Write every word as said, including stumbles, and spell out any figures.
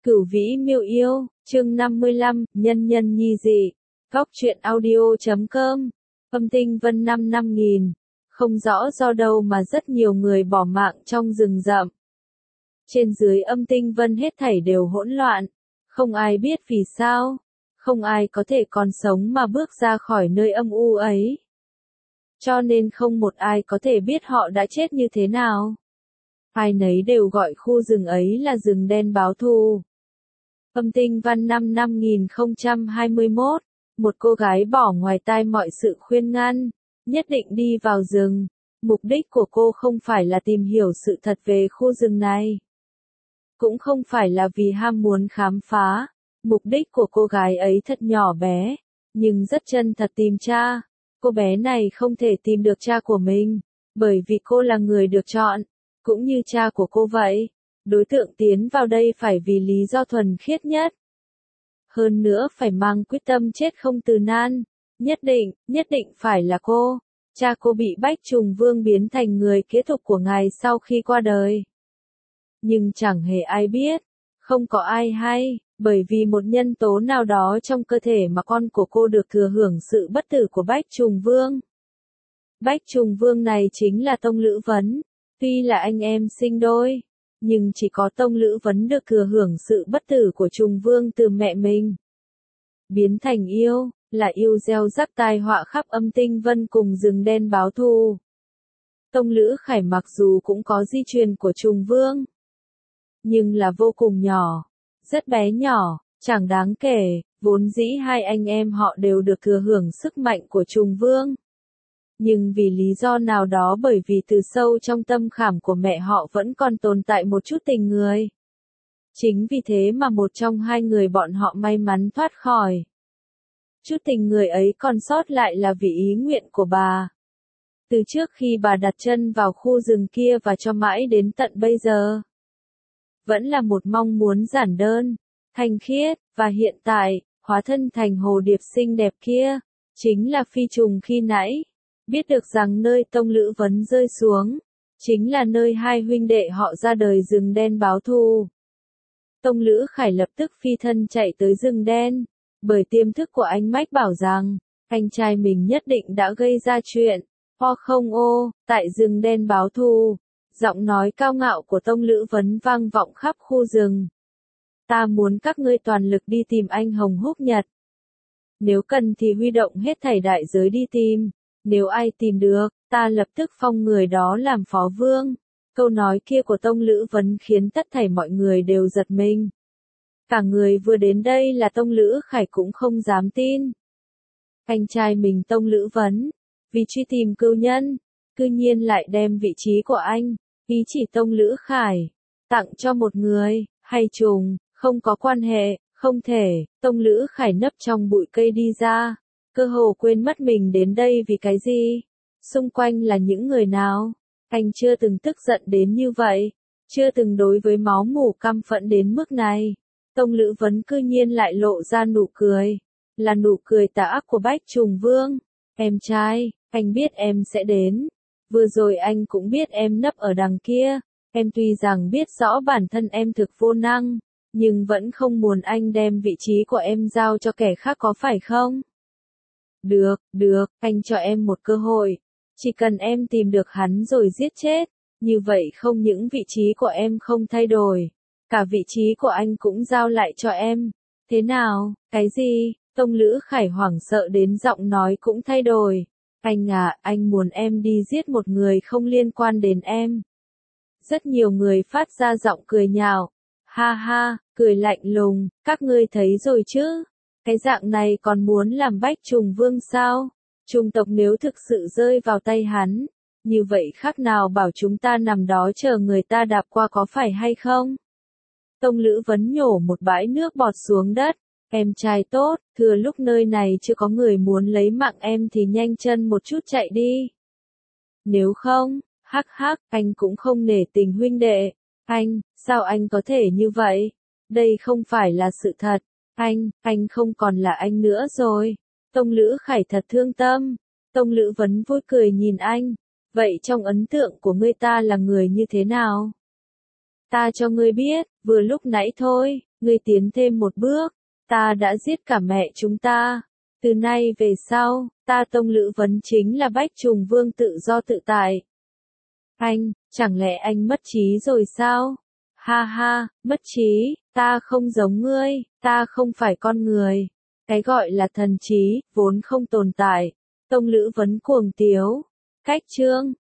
Cửu Vĩ Miêu Yêu, chương năm mươi lăm, Nhân Nhân Nhi Dị, Góc Truyện Audio chấm com, Âm Tinh Vân năm năm nghìn, không rõ do đâu mà rất nhiều người bỏ mạng trong rừng rậm. Trên dưới Âm Tinh Vân hết thảy đều hỗn loạn, không ai biết vì sao, không ai có thể còn sống mà bước ra khỏi nơi âm u ấy. Cho nên không một ai có thể biết họ đã chết như thế nào. Ai nấy đều gọi khu rừng ấy là rừng đen báo thù. Âm Tinh Vân năm năm nghìn không trăm hai mươi mốt, một cô gái bỏ ngoài tai mọi sự khuyên ngăn, nhất định đi vào rừng. Mục đích của cô không phải là tìm hiểu sự thật về khu rừng này. Cũng không phải là vì ham muốn khám phá. Mục đích của cô gái ấy thật nhỏ bé, nhưng rất chân thật tìm cha. Cô bé này không thể tìm được cha của mình, bởi vì cô là người được chọn, cũng như cha của cô vậy. Đối tượng tiến vào đây phải vì lý do thuần khiết nhất. Hơn nữa phải mang quyết tâm chết không từ nan. Nhất định, nhất định phải là cô. Cha cô bị Bách Trùng Vương biến thành người kế tục của ngài sau khi qua đời. Nhưng chẳng hề ai biết, không có ai hay, bởi vì một nhân tố nào đó trong cơ thể mà con của cô được thừa hưởng sự bất tử của Bách Trùng Vương. Bách Trùng Vương này chính là Tông Lữ Vấn, tuy là anh em sinh đôi, nhưng chỉ có Tông Lữ Vấn được thừa hưởng sự bất tử của Trùng Vương từ mẹ mình. Biến thành yêu, là yêu gieo rắc tai họa khắp Âm Tinh Vân cùng rừng đen báo thù. Tông Lữ Khải mặc dù cũng có di truyền của Trùng Vương, nhưng là vô cùng nhỏ, rất bé nhỏ, chẳng đáng kể, vốn dĩ hai anh em họ đều được thừa hưởng sức mạnh của Trùng Vương. Nhưng vì lý do nào đó bởi vì từ sâu trong tâm khảm của mẹ họ vẫn còn tồn tại một chút tình người. Chính vì thế mà một trong hai người bọn họ may mắn thoát khỏi. Chút tình người ấy còn sót lại là vì ý nguyện của bà. Từ trước khi bà đặt chân vào khu rừng kia và cho mãi đến tận bây giờ. Vẫn là một mong muốn giản đơn, thanh khiết, và hiện tại, hóa thân thành hồ điệp xinh đẹp kia, chính là Phi Trùng khi nãy. Biết được rằng nơi Tông Lữ Vấn rơi xuống, chính là nơi hai huynh đệ họ ra đời rừng đen báo thù. Tông Lữ Khải lập tức phi thân chạy tới rừng đen, bởi tiềm thức của anh mách bảo rằng, anh trai mình nhất định đã gây ra chuyện, ho không ô, tại rừng đen báo thù. Giọng nói cao ngạo của Tông Lữ Vấn vang vọng khắp khu rừng. Ta muốn các ngươi toàn lực đi tìm anh Hồng Húc Nhật. Nếu cần thì huy động hết thảy đại giới đi tìm. Nếu ai tìm được, ta lập tức phong người đó làm phó vương. Câu nói kia của Tông Lữ Vấn khiến tất thảy mọi người đều giật mình. Cả người vừa đến đây là Tông Lữ Khải cũng không dám tin. Anh trai mình Tông Lữ Vấn, vì truy tìm cừu nhân, cư nhiên lại đem vị trí của anh, ý chỉ Tông Lữ Khải, tặng cho một người, hay trùng, không có quan hệ, không thể. Tông Lữ Khải nấp trong bụi cây đi ra, cơ hồ quên mất mình đến đây vì cái gì, xung quanh là những người nào. Anh chưa từng tức giận đến như vậy, chưa từng đối với máu mủ căm phẫn đến mức này. Tông Lữ Vấn cư nhiên lại lộ ra nụ cười, là nụ cười tà ác của Bách Trùng Vương. Em trai, anh biết em sẽ đến. Vừa rồi anh cũng biết em nấp ở đằng kia. Em tuy rằng biết rõ bản thân em thực vô năng, nhưng vẫn không muốn anh đem vị trí của em giao cho kẻ khác có phải không? Được, được, anh cho em một cơ hội. Chỉ cần em tìm được hắn rồi giết chết, như vậy không những vị trí của em không thay đổi, cả vị trí của anh cũng giao lại cho em. Thế nào, cái gì? Tông Lữ Khải hoảng sợ đến giọng nói cũng thay đổi. Anh à, anh muốn em đi giết một người không liên quan đến em. Rất nhiều người phát ra giọng cười nhạo. Ha ha, cười lạnh lùng, các ngươi thấy rồi chứ? Cái dạng này còn muốn làm Bách Trùng Vương sao? Trùng tộc nếu thực sự rơi vào tay hắn, như vậy khác nào bảo chúng ta nằm đó chờ người ta đạp qua có phải hay không? Tông Lữ Vấn nhổ một bãi nước bọt xuống đất. Em trai tốt, thừa lúc nơi này chưa có người muốn lấy mạng em thì nhanh chân một chút chạy đi. Nếu không, hắc hắc, anh cũng không nể tình huynh đệ. Anh, sao anh có thể như vậy? Đây không phải là sự thật. Anh, anh không còn là anh nữa rồi. Tông Lữ Khải thật thương tâm. Tông Lữ Vấn vui cười nhìn anh. Vậy trong ấn tượng của ngươi ta là người như thế nào? Ta cho ngươi biết, vừa lúc nãy thôi, Ngươi tiến thêm một bước, ta đã giết cả mẹ chúng ta. Từ nay về sau, ta Tông Lữ Vấn chính là Bách Trùng Vương tự do tự tại. Anh, chẳng lẽ anh mất trí rồi sao? Ha ha, mất trí, ta không giống ngươi, ta không phải con người. Cái gọi là thần trí, vốn không tồn tại. Tông Lữ Vấn cuồng tiếu. Cách chương